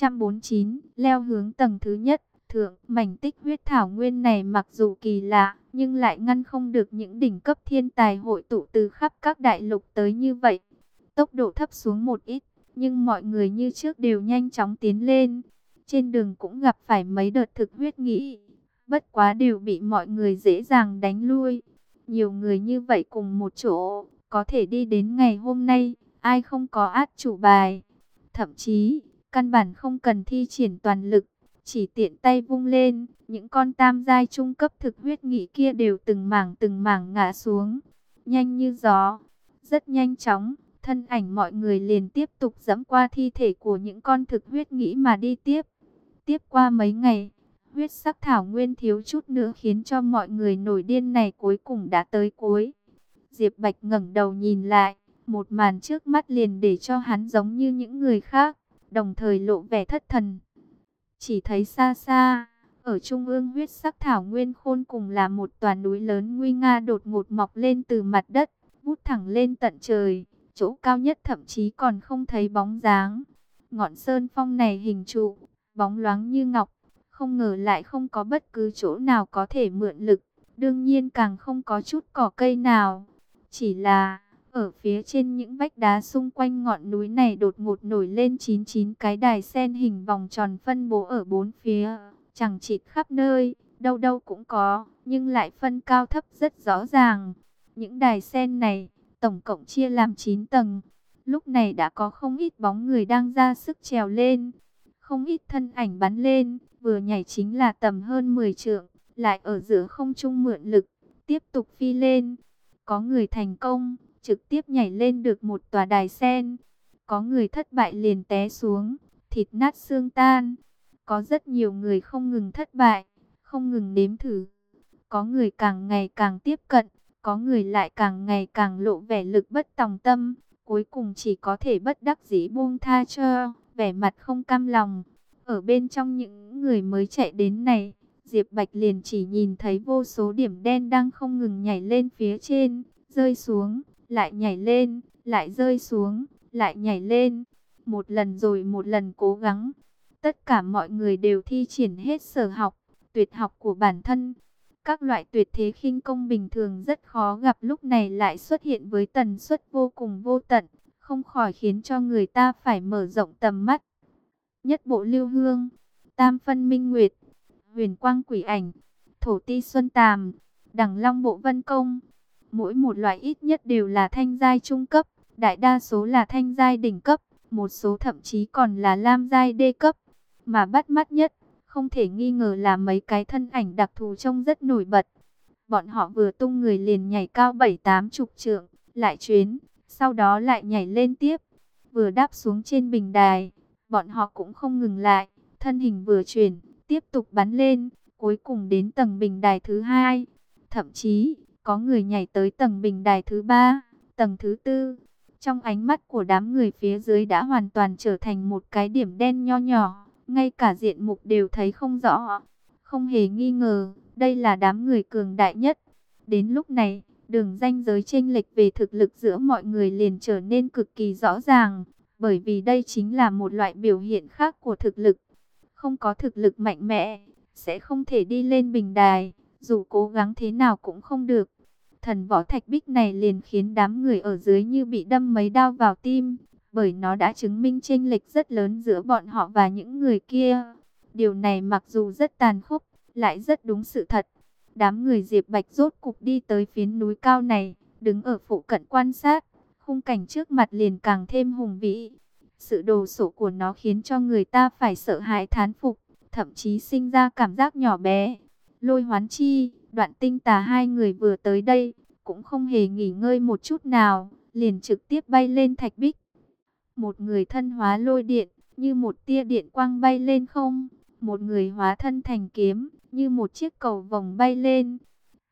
[SPEAKER 1] 849, leo hướng tầng thứ nhất. Thượng, mảnh tích huyết thảo nguyên này mặc dù kỳ lạ, nhưng lại ngăn không được những đỉnh cấp thiên tài hội tụ từ khắp các đại lục tới như vậy. Tốc độ thấp xuống một ít, nhưng mọi người như trước đều nhanh chóng tiến lên. Trên đường cũng gặp phải mấy đợt thực huyết nghĩ, bất quá đều bị mọi người dễ dàng đánh lui. Nhiều người như vậy cùng một chỗ, có thể đi đến ngày hôm nay, ai không có át chủ bài. Thậm chí, căn bản không cần thi triển toàn lực, chỉ tiện tay vung lên, những con tam giai trung cấp thực huyết nghị kia đều từng mảng ngã xuống, nhanh như gió. Rất nhanh chóng, thân ảnh mọi người liền tiếp tục dẫm qua thi thể của những con thực huyết nghĩ mà đi tiếp. Tiếp qua mấy ngày, huyết sắc thảo nguyên thiếu chút nữa khiến cho mọi người nổi điên này cuối cùng đã tới cuối. Diệp Bạch ngẩng đầu nhìn lại, một màn trước mắt liền để cho hắn giống như những người khác, đồng thời lộ vẻ thất thần. Chỉ thấy xa xa, ở trung ương huyết sắc thảo nguyên khôn cùng là một tòa núi lớn nguy nga đột ngột mọc lên từ mặt đất, vút thẳng lên tận trời, chỗ cao nhất thậm chí còn không thấy bóng dáng. Ngọn sơn phong này hình trụ, bóng loáng như ngọc, không ngờ lại không có bất cứ chỗ nào có thể mượn lực, đương nhiên càng không có chút cỏ cây nào. Chỉ là, ở phía trên những vách đá xung quanh ngọn núi này đột ngột nổi lên 99 cái đài sen hình vòng tròn phân bố ở bốn phía, chằng chịt khắp nơi, đâu đâu cũng có, nhưng lại phân cao thấp rất rõ ràng. Những đài sen này, tổng cộng chia làm 9 tầng. Lúc này đã có không ít bóng người đang ra sức trèo lên, không ít thân ảnh bắn lên, vừa nhảy chính là tầm hơn 10 trượng, lại ở giữa không trung mượn lực, tiếp tục phi lên. Có người thành công, trực tiếp nhảy lên được một tòa đài sen. Có người thất bại liền té xuống, thịt nát xương tan. Có rất nhiều người không ngừng thất bại, không ngừng nếm thử. Có người càng ngày càng tiếp cận, có người lại càng ngày càng lộ vẻ lực bất tòng tâm. Cuối cùng chỉ có thể bất đắc dĩ buông tha cho, vẻ mặt không cam lòng. Ở bên trong những người mới chạy đến này, Diệp Bạch liền chỉ nhìn thấy vô số điểm đen đang không ngừng nhảy lên phía trên, rơi xuống, lại nhảy lên, lại rơi xuống, lại nhảy lên. Một lần rồi một lần cố gắng. Tất cả mọi người đều thi triển hết sở học, tuyệt học của bản thân. Các loại tuyệt thế khinh công bình thường rất khó gặp lúc này lại xuất hiện với tần suất vô cùng vô tận, không khỏi khiến cho người ta phải mở rộng tầm mắt. Nhất bộ lưu hương, tam phân minh nguyệt, huyền quang quỷ ảnh, thổ ti xuân tàm, đằng long bộ vân công. Mỗi một loại ít nhất đều là thanh giai trung cấp, đại đa số là thanh giai đỉnh cấp, một số thậm chí còn là lam giai đê cấp. Mà bắt mắt nhất, không thể nghi ngờ là mấy cái thân ảnh đặc thù trông rất nổi bật. Bọn họ vừa tung người liền nhảy cao 7-8 chục trượng, lại chuyến, sau đó lại nhảy lên tiếp. Vừa đáp xuống trên bình đài, bọn họ cũng không ngừng lại, thân hình vừa chuyển, tiếp tục bắn lên, cuối cùng đến tầng bình đài thứ 2. Thậm chí, có người nhảy tới tầng bình đài thứ 3, tầng thứ 4. Trong ánh mắt của đám người phía dưới đã hoàn toàn trở thành một cái điểm đen nho nhỏ, ngay cả diện mục đều thấy không rõ. Không hề nghi ngờ, đây là đám người cường đại nhất. Đến lúc này, đường ranh giới chênh lệch về thực lực giữa mọi người liền trở nên cực kỳ rõ ràng, bởi vì đây chính là một loại biểu hiện khác của thực lực. Không có thực lực mạnh mẽ, sẽ không thể đi lên bình đài, dù cố gắng thế nào cũng không được. Thần võ thạch bích này liền khiến đám người ở dưới như bị đâm mấy đao vào tim, bởi nó đã chứng minh chênh lệch rất lớn giữa bọn họ và những người kia. Điều này mặc dù rất tàn khốc, lại rất đúng sự thật. Đám người Diệp Bạch rốt cục đi tới phiến núi cao này, đứng ở phụ cận quan sát, khung cảnh trước mặt liền càng thêm hùng vĩ. Sự đồ sộ của nó khiến cho người ta phải sợ hãi thán phục, thậm chí sinh ra cảm giác nhỏ bé. Lôi Hoán Chi, Đoạn Tinh Tà hai người vừa tới đây, cũng không hề nghỉ ngơi một chút nào, liền trực tiếp bay lên thạch bích. Một người thân hóa lôi điện, như một tia điện quang bay lên không. Một người hóa thân thành kiếm, như một chiếc cầu vồng bay lên.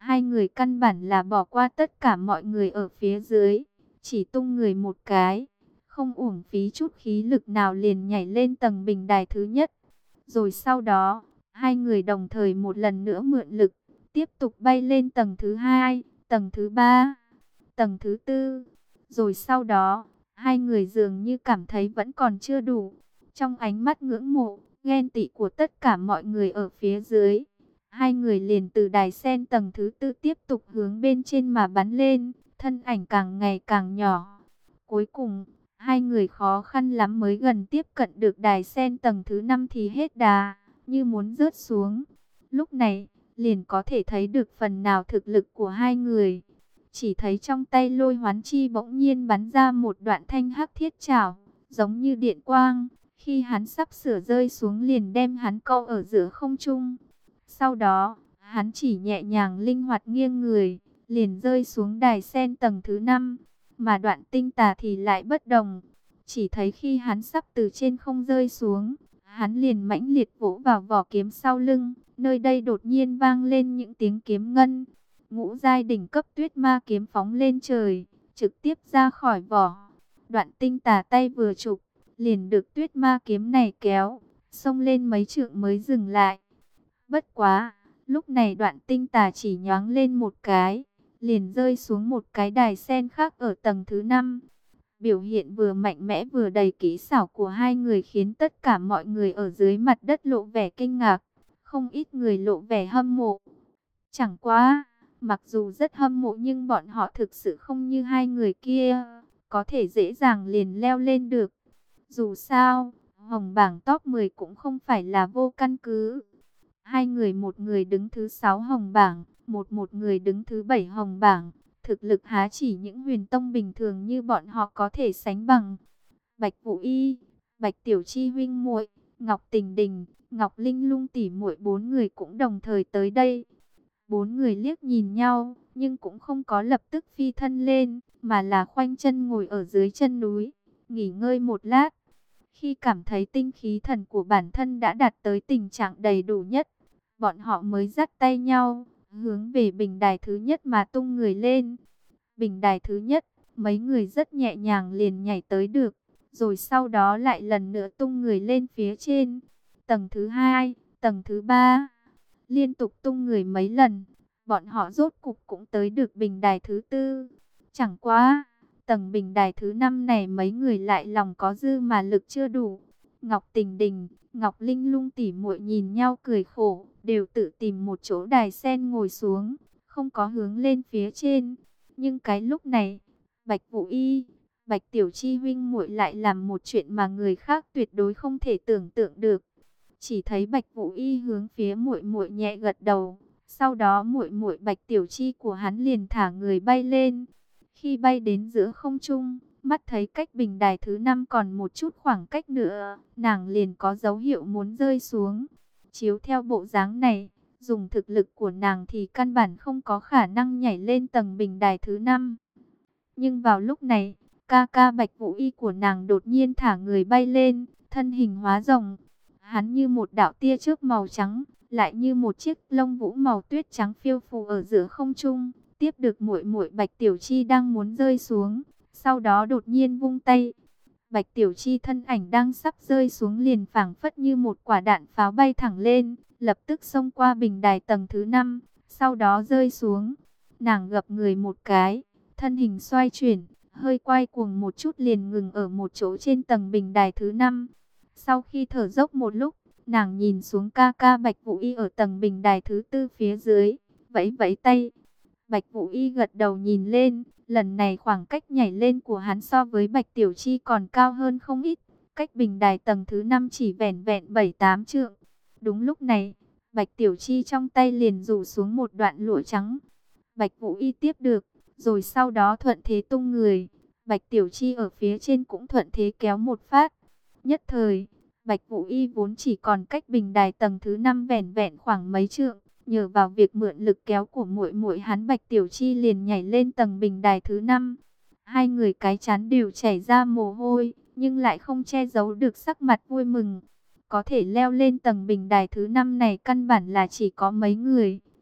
[SPEAKER 1] Hai người căn bản là bỏ qua tất cả mọi người ở phía dưới, chỉ tung người một cái, không uổng phí chút khí lực nào liền nhảy lên tầng bình đài thứ nhất. Rồi sau đó, hai người đồng thời một lần nữa mượn lực, tiếp tục bay lên tầng thứ hai, tầng thứ ba, tầng thứ tư. Rồi sau đó, hai người dường như cảm thấy vẫn còn chưa đủ. Trong ánh mắt ngưỡng mộ, ghen tị của tất cả mọi người ở phía dưới, hai người liền từ đài sen tầng thứ tư tiếp tục hướng bên trên mà bắn lên, thân ảnh càng ngày càng nhỏ. Cuối cùng, hai người khó khăn lắm mới gần tiếp cận được đài sen tầng thứ 5 thì hết đà, như muốn rớt xuống. Lúc này, liền có thể thấy được phần nào thực lực của hai người. Chỉ thấy trong tay Lôi Hoán Chi bỗng nhiên bắn ra một đoạn thanh hắc thiết trảo, giống như điện quang. Khi hắn sắp sửa rơi xuống liền đem hắn câu ở giữa không trung. Sau đó, hắn chỉ nhẹ nhàng linh hoạt nghiêng người, liền rơi xuống đài sen tầng thứ 5. Mà Đoạn Tinh Tà thì lại bất đồng. Chỉ thấy khi hắn sắp từ trên không rơi xuống, hắn liền mãnh liệt vỗ vào vỏ kiếm sau lưng. Nơi đây đột nhiên vang lên những tiếng kiếm ngân. Ngũ giai đỉnh cấp tuyết ma kiếm phóng lên trời, trực tiếp ra khỏi vỏ. Đoạn Tinh Tà tay vừa chụp, liền được tuyết ma kiếm này kéo, xông lên mấy trượng mới dừng lại. Bất quá, lúc này Đoạn Tinh Tà chỉ nhoáng lên một cái, liền rơi xuống một cái đài sen khác ở tầng thứ 5. Biểu hiện vừa mạnh mẽ vừa đầy kỹ xảo của hai người khiến tất cả mọi người ở dưới mặt đất lộ vẻ kinh ngạc, không ít người lộ vẻ hâm mộ. Chẳng qua, mặc dù rất hâm mộ nhưng bọn họ thực sự không như hai người kia, có thể dễ dàng liền leo lên được. Dù sao, hồng bảng top 10 cũng không phải là vô căn cứ. Hai người, một người đứng thứ 6 hồng bảng, một người đứng thứ 7 hồng bảng. Thực lực há chỉ những huyền tông bình thường như bọn họ có thể sánh bằng. Bạch Vũ Y, Bạch Tiểu Chi huynh muội, Ngọc Tình Đình, Ngọc Linh Lung tỷ muội bốn người cũng đồng thời tới đây. Bốn người liếc nhìn nhau, nhưng cũng không có lập tức phi thân lên, mà là khoanh chân ngồi ở dưới chân núi, nghỉ ngơi một lát. Khi cảm thấy tinh khí thần của bản thân đã đạt tới tình trạng đầy đủ nhất, bọn họ mới dắt tay nhau, hướng về bình đài thứ nhất mà tung người lên. Bình đài thứ nhất, mấy người rất nhẹ nhàng liền nhảy tới được, rồi sau đó lại lần nữa tung người lên phía trên. Tầng thứ hai, tầng thứ ba, liên tục tung người mấy lần, bọn họ rốt cục cũng tới được bình đài thứ tư. Chẳng qua, tầng bình đài thứ 5 này mấy người lại lòng có dư mà lực chưa đủ. Ngọc Tình Đình, Ngọc Linh Lung tỉ muội nhìn nhau cười khổ, đều tự tìm một chỗ đài sen ngồi xuống, không có hướng lên phía trên. Nhưng cái lúc này, Bạch Vũ Y, Bạch Tiểu Chi huynh muội lại làm một chuyện mà người khác tuyệt đối không thể tưởng tượng được. Chỉ thấy Bạch Vũ Y hướng phía muội muội nhẹ gật đầu, sau đó muội muội Bạch Tiểu Chi của hắn liền thả người bay lên. Khi bay đến giữa không trung, mắt thấy cách bình đài thứ 5 còn một chút khoảng cách nữa, nàng liền có dấu hiệu muốn rơi xuống. Chiếu theo bộ dáng này, dùng thực lực của nàng thì căn bản không có khả năng nhảy lên tầng bình đài thứ 5. Nhưng vào lúc này, ca ca Bạch Vũ Y của nàng đột nhiên thả người bay lên, thân hình hóa rồng. Hắn như một đạo tia chớp màu trắng, lại như một chiếc lông vũ màu tuyết trắng phiêu phù ở giữa không trung, tiếp được muội muội Bạch Tiểu Chi đang muốn rơi xuống, sau đó đột nhiên vung tay. Bạch Tiểu Chi thân ảnh đang sắp rơi xuống liền phảng phất như một quả đạn pháo bay thẳng lên, lập tức xông qua bình đài tầng thứ 5, sau đó rơi xuống. Nàng gập người một cái, thân hình xoay chuyển, hơi quay cuồng một chút liền ngừng ở một chỗ trên tầng bình đài thứ 5. Sau khi thở dốc một lúc, nàng nhìn xuống ca ca Bạch Vũ Y ở tầng bình đài thứ 4 phía dưới, vẫy vẫy tay. Bạch Vũ Y gật đầu nhìn lên, lần này khoảng cách nhảy lên của hắn so với Bạch Tiểu Chi còn cao hơn không ít, cách bình đài tầng thứ 5 chỉ vẻn vẹn 7-8 trượng. Đúng lúc này, Bạch Tiểu Chi trong tay liền rủ xuống một đoạn lụa trắng. Bạch Vũ Y tiếp được, rồi sau đó thuận thế tung người. Bạch Tiểu Chi ở phía trên cũng thuận thế kéo một phát. Nhất thời, Bạch Vũ Y vốn chỉ còn cách bình đài tầng thứ 5 vẻn vẹn khoảng mấy trượng, nhờ vào việc mượn lực kéo của muội muội hắn, Bạch Tiểu Chi liền nhảy lên tầng bình đài thứ 5. Hai người cái chán đều chảy ra mồ hôi, nhưng lại không che giấu được sắc mặt vui mừng. Có thể leo lên tầng bình đài thứ 5 này căn bản là chỉ có mấy người,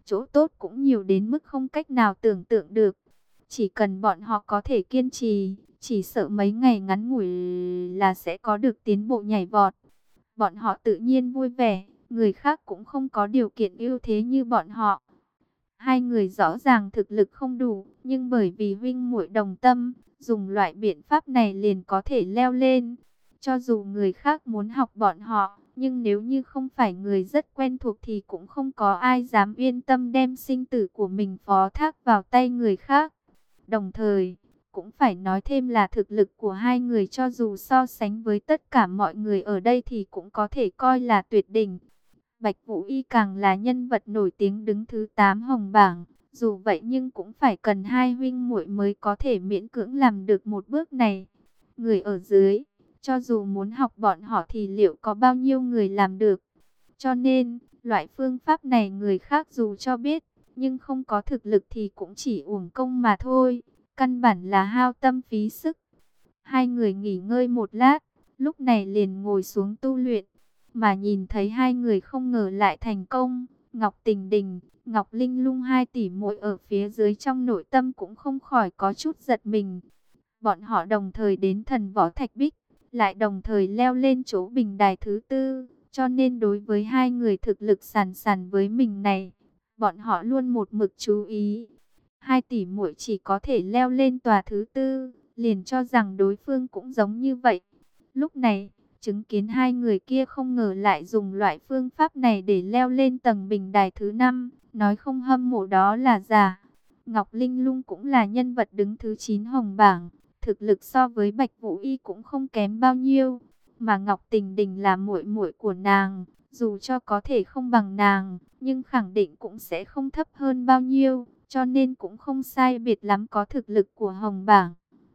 [SPEAKER 1] chỗ tốt cũng nhiều đến mức không cách nào tưởng tượng được. Chỉ cần bọn họ có thể kiên trì, chỉ sợ mấy ngày ngắn ngủi là sẽ có được tiến bộ nhảy vọt. Bọn họ tự nhiên vui vẻ, người khác cũng không có điều kiện ưu thế như bọn họ. Hai người rõ ràng thực lực không đủ, nhưng bởi vì huynh muội đồng tâm, dùng loại biện pháp này liền có thể leo lên. Cho dù người khác muốn học bọn họ, nhưng nếu như không phải người rất quen thuộc thì cũng không có ai dám yên tâm đem sinh tử của mình phó thác vào tay người khác. Đồng thời, cũng phải nói thêm là thực lực của hai người cho dù so sánh với tất cả mọi người ở đây thì cũng có thể coi là tuyệt đỉnh. Bạch Vũ Y càng là nhân vật nổi tiếng đứng thứ 8 hồng bảng, dù vậy nhưng cũng phải cần hai huynh muội mới có thể miễn cưỡng làm được một bước này. Người ở dưới, cho dù muốn học bọn họ thì liệu có bao nhiêu người làm được. Cho nên, loại phương pháp này người khác dù cho biết, nhưng không có thực lực thì cũng chỉ uổng công mà thôi, căn bản là hao tâm phí sức. Hai người nghỉ ngơi một lát, lúc này liền ngồi xuống tu luyện, mà nhìn thấy hai người không ngờ lại thành công. Ngọc Tình Đình, Ngọc Linh Lung hai tỷ muội ở phía dưới trong nội tâm cũng không khỏi có chút giật mình. Bọn họ đồng thời đến thần võ Thạch Bích, lại đồng thời leo lên chỗ bình đài thứ 4, cho nên đối với hai người thực lực sàn sàn với mình này, bọn họ luôn một mực chú ý. Hai tỷ muội chỉ có thể leo lên tòa thứ 4, liền cho rằng đối phương cũng giống như vậy. Lúc này, chứng kiến hai người kia không ngờ lại dùng loại phương pháp này để leo lên tầng bình đài thứ 5, nói không hâm mộ đó là giả. Ngọc Linh Lung cũng là nhân vật đứng thứ 9 hồng bảng, thực lực so với Bạch Vũ Y cũng không kém bao nhiêu, mà Ngọc Tình Đình là muội muội của nàng, dù cho có thể không bằng nàng, nhưng khẳng định cũng sẽ không thấp hơn bao nhiêu, cho nên cũng không sai biệt lắm có thực lực của hồng bảng.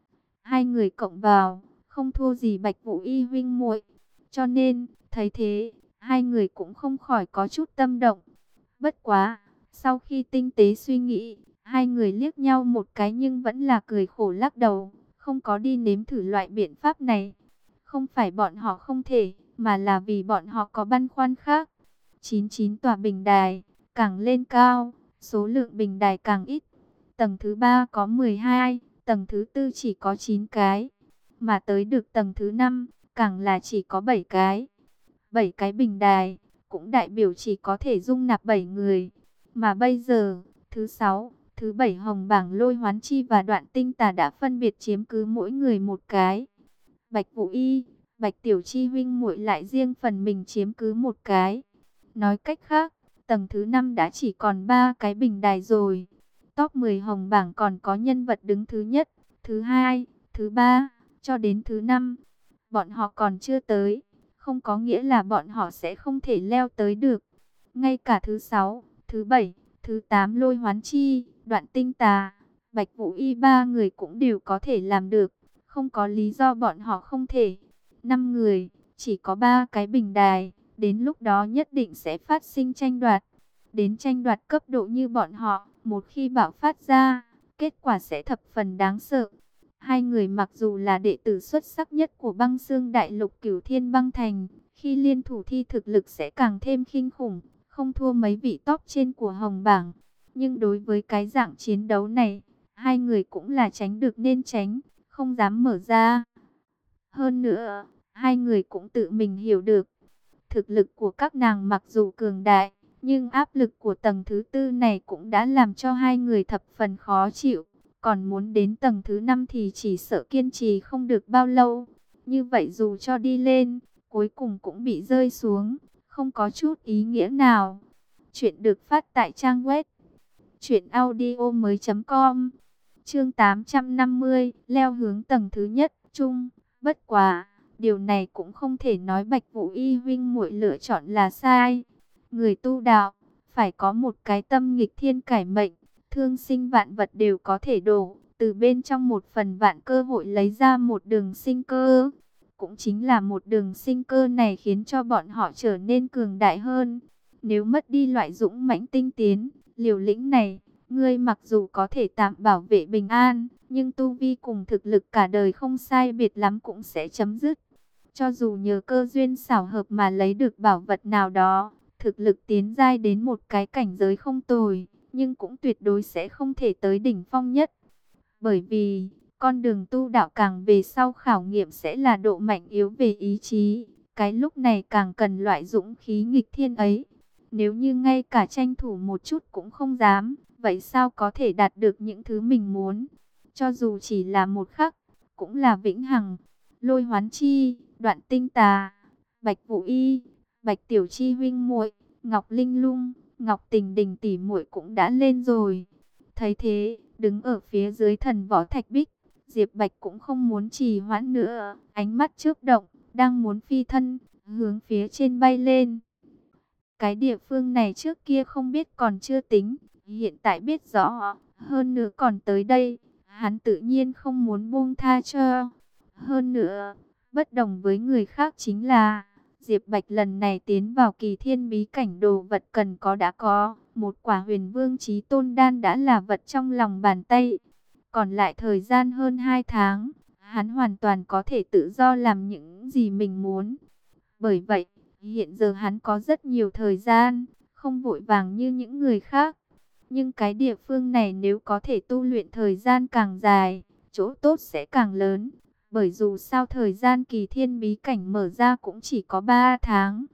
[SPEAKER 1] Hai người cộng vào, không thua gì Bạch Vũ Y huynh muội, cho nên, thấy thế, hai người cũng không khỏi có chút tâm động. Bất quá, sau khi tinh tế suy nghĩ, hai người liếc nhau một cái nhưng vẫn là cười khổ lắc đầu, không có đi nếm thử loại biện pháp này. Không phải bọn họ không thể, mà là vì bọn họ có băn khoăn khác. 99 tòa bình đài, càng lên cao, số lượng bình đài càng ít. Tầng thứ 3 có 12, tầng thứ 4 chỉ có 9 cái. Mà tới được tầng thứ 5, càng là chỉ có 7 cái. 7 cái bình đài, cũng đại biểu chỉ có thể dung nạp 7 người. Mà bây giờ, thứ 6, thứ 7 hồng bảng Lôi Hoán Chi và Đoạn Tinh Tà đã phân biệt chiếm cứ mỗi người một cái. Bạch Vũ Y, Bạch Tiểu Chi huynh muội lại riêng phần mình chiếm cứ một cái. Nói cách khác, tầng thứ 5 đã chỉ còn 3 cái bình đài rồi. Top 10 hồng bảng còn có nhân vật đứng thứ nhất, thứ hai, thứ ba, cho đến thứ 5. Bọn họ còn chưa tới, không có nghĩa là bọn họ sẽ không thể leo tới được. Ngay cả thứ 6, thứ 7, thứ 8 Lôi Hoán Chi, Đoạn Tinh Tà, Bạch Vũ Y ba người cũng đều có thể làm được. Không có lý do bọn họ không thể. 5 người, chỉ có 3 cái bình đài, đến lúc đó nhất định sẽ phát sinh tranh đoạt. Đến tranh đoạt cấp độ như bọn họ, một khi bạo phát ra, kết quả sẽ thập phần đáng sợ. Hai người mặc dù là đệ tử xuất sắc nhất của Băng Xương Đại Lục Cửu Thiên Băng Thành, khi liên thủ thi thực lực sẽ càng thêm kinh khủng, không thua mấy vị top trên của hồng bảng. Nhưng đối với cái dạng chiến đấu này, hai người cũng là tránh được nên tránh, không dám mở ra. Hơn nữa, hai người cũng tự mình hiểu được, thực lực của các nàng mặc dù cường đại, nhưng áp lực của tầng thứ 4 này cũng đã làm cho hai người thập phần khó chịu. Còn muốn đến tầng thứ 5 thì chỉ sợ kiên trì không được bao lâu. Như vậy dù cho đi lên, cuối cùng cũng bị rơi xuống, không có chút ý nghĩa nào. Chuyện được phát tại trang web truyệnaudiomoi.com. Chương 850, leo hướng tầng thứ nhất, chung, bất quá, điều này cũng không thể nói Bạch Vũ Y huynh muội lựa chọn là sai. Người tu đạo, phải có một cái tâm nghịch thiên cải mệnh, thương sinh vạn vật đều có thể đổ, từ bên trong một phần vạn cơ hội lấy ra một đường sinh cơ. Cũng chính là một đường sinh cơ này khiến cho bọn họ trở nên cường đại hơn. Nếu mất đi loại dũng mãnh tinh tiến, liều lĩnh này, ngươi mặc dù có thể tạm bảo vệ bình an, nhưng tu vi cùng thực lực cả đời không sai biệt lắm cũng sẽ chấm dứt. Cho dù nhờ cơ duyên xảo hợp mà lấy được bảo vật nào đó, thực lực tiến giai đến một cái cảnh giới không tồi, nhưng cũng tuyệt đối sẽ không thể tới đỉnh phong nhất. Bởi vì, con đường tu đạo càng về sau khảo nghiệm sẽ là độ mạnh yếu về ý chí. Cái lúc này càng cần loại dũng khí nghịch thiên ấy. Nếu như ngay cả tranh thủ một chút cũng không dám, vậy sao có thể đạt được những thứ mình muốn? Cho dù chỉ là một khắc, cũng là vĩnh hằng. Lôi Hoán Chi, Đoạn Tinh Tà, Bạch Vũ Y, Bạch Tiểu Chi huynh muội, Ngọc Linh Lung, Ngọc Tình Đình tỷ muội cũng đã lên rồi. Thấy thế, đứng ở phía dưới thần võ thạch bích, Diệp Bạch cũng không muốn trì hoãn nữa, ánh mắt chớp động, đang muốn phi thân, hướng phía trên bay lên. Cái địa phương này trước kia không biết còn chưa tính, hiện tại biết rõ, hơn nữa còn tới đây, hắn tự nhiên không muốn buông tha cho. Hơn nữa, bất đồng với người khác chính là, Diệp Bạch lần này tiến vào Kỳ Thiên bí cảnh, đồ vật cần có đã có, một quả Huyền Vương Chí Tôn đan đã là vật trong lòng bàn tay. Còn lại thời gian hơn 2 tháng, hắn hoàn toàn có thể tự do làm những gì mình muốn. Bởi vậy, hiện giờ hắn có rất nhiều thời gian, không vội vàng như những người khác. Nhưng cái địa phương này nếu có thể tu luyện thời gian càng dài, chỗ tốt sẽ càng lớn. Bởi dù sao thời gian Kỳ Thiên bí cảnh mở ra cũng chỉ có 3 tháng.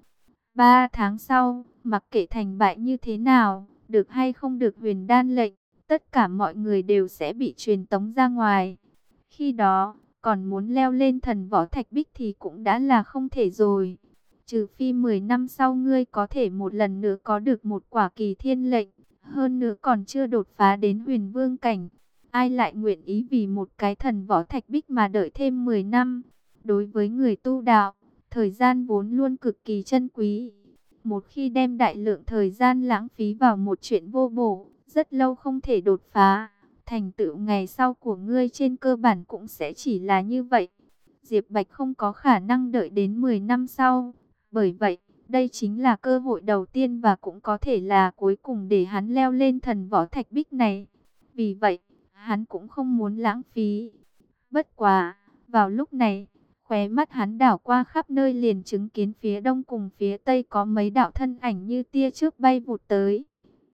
[SPEAKER 1] 3 tháng sau, mặc kệ thành bại như thế nào, được hay không được huyền đan lệnh, tất cả mọi người đều sẽ bị truyền tống ra ngoài. Khi đó, còn muốn leo lên thần võ thạch bích thì cũng đã là không thể rồi. Trừ phi 10 năm sau ngươi có thể một lần nữa có được một quả Kỳ Thiên lệnh, hơn nữa còn chưa đột phá đến huyền vương cảnh. Ai lại nguyện ý vì một cái thần võ thạch bích mà đợi thêm 10 năm? Đối với người tu đạo, thời gian vốn luôn cực kỳ chân quý. Một khi đem đại lượng thời gian lãng phí vào một chuyện vô bổ, rất lâu không thể đột phá, thành tựu ngày sau của ngươi trên cơ bản cũng sẽ chỉ là như vậy. Diệp Bạch không có khả năng đợi đến 10 năm sau. Bởi vậy, đây chính là cơ hội đầu tiên và cũng có thể là cuối cùng để hắn leo lên thần võ thạch bích này. Vì vậy, hắn cũng không muốn lãng phí. Bất quá, vào lúc này, khóe mắt hắn đảo qua khắp nơi, liền chứng kiến phía đông cùng phía tây có mấy đạo thân ảnh như tia chớp bay vụt tới.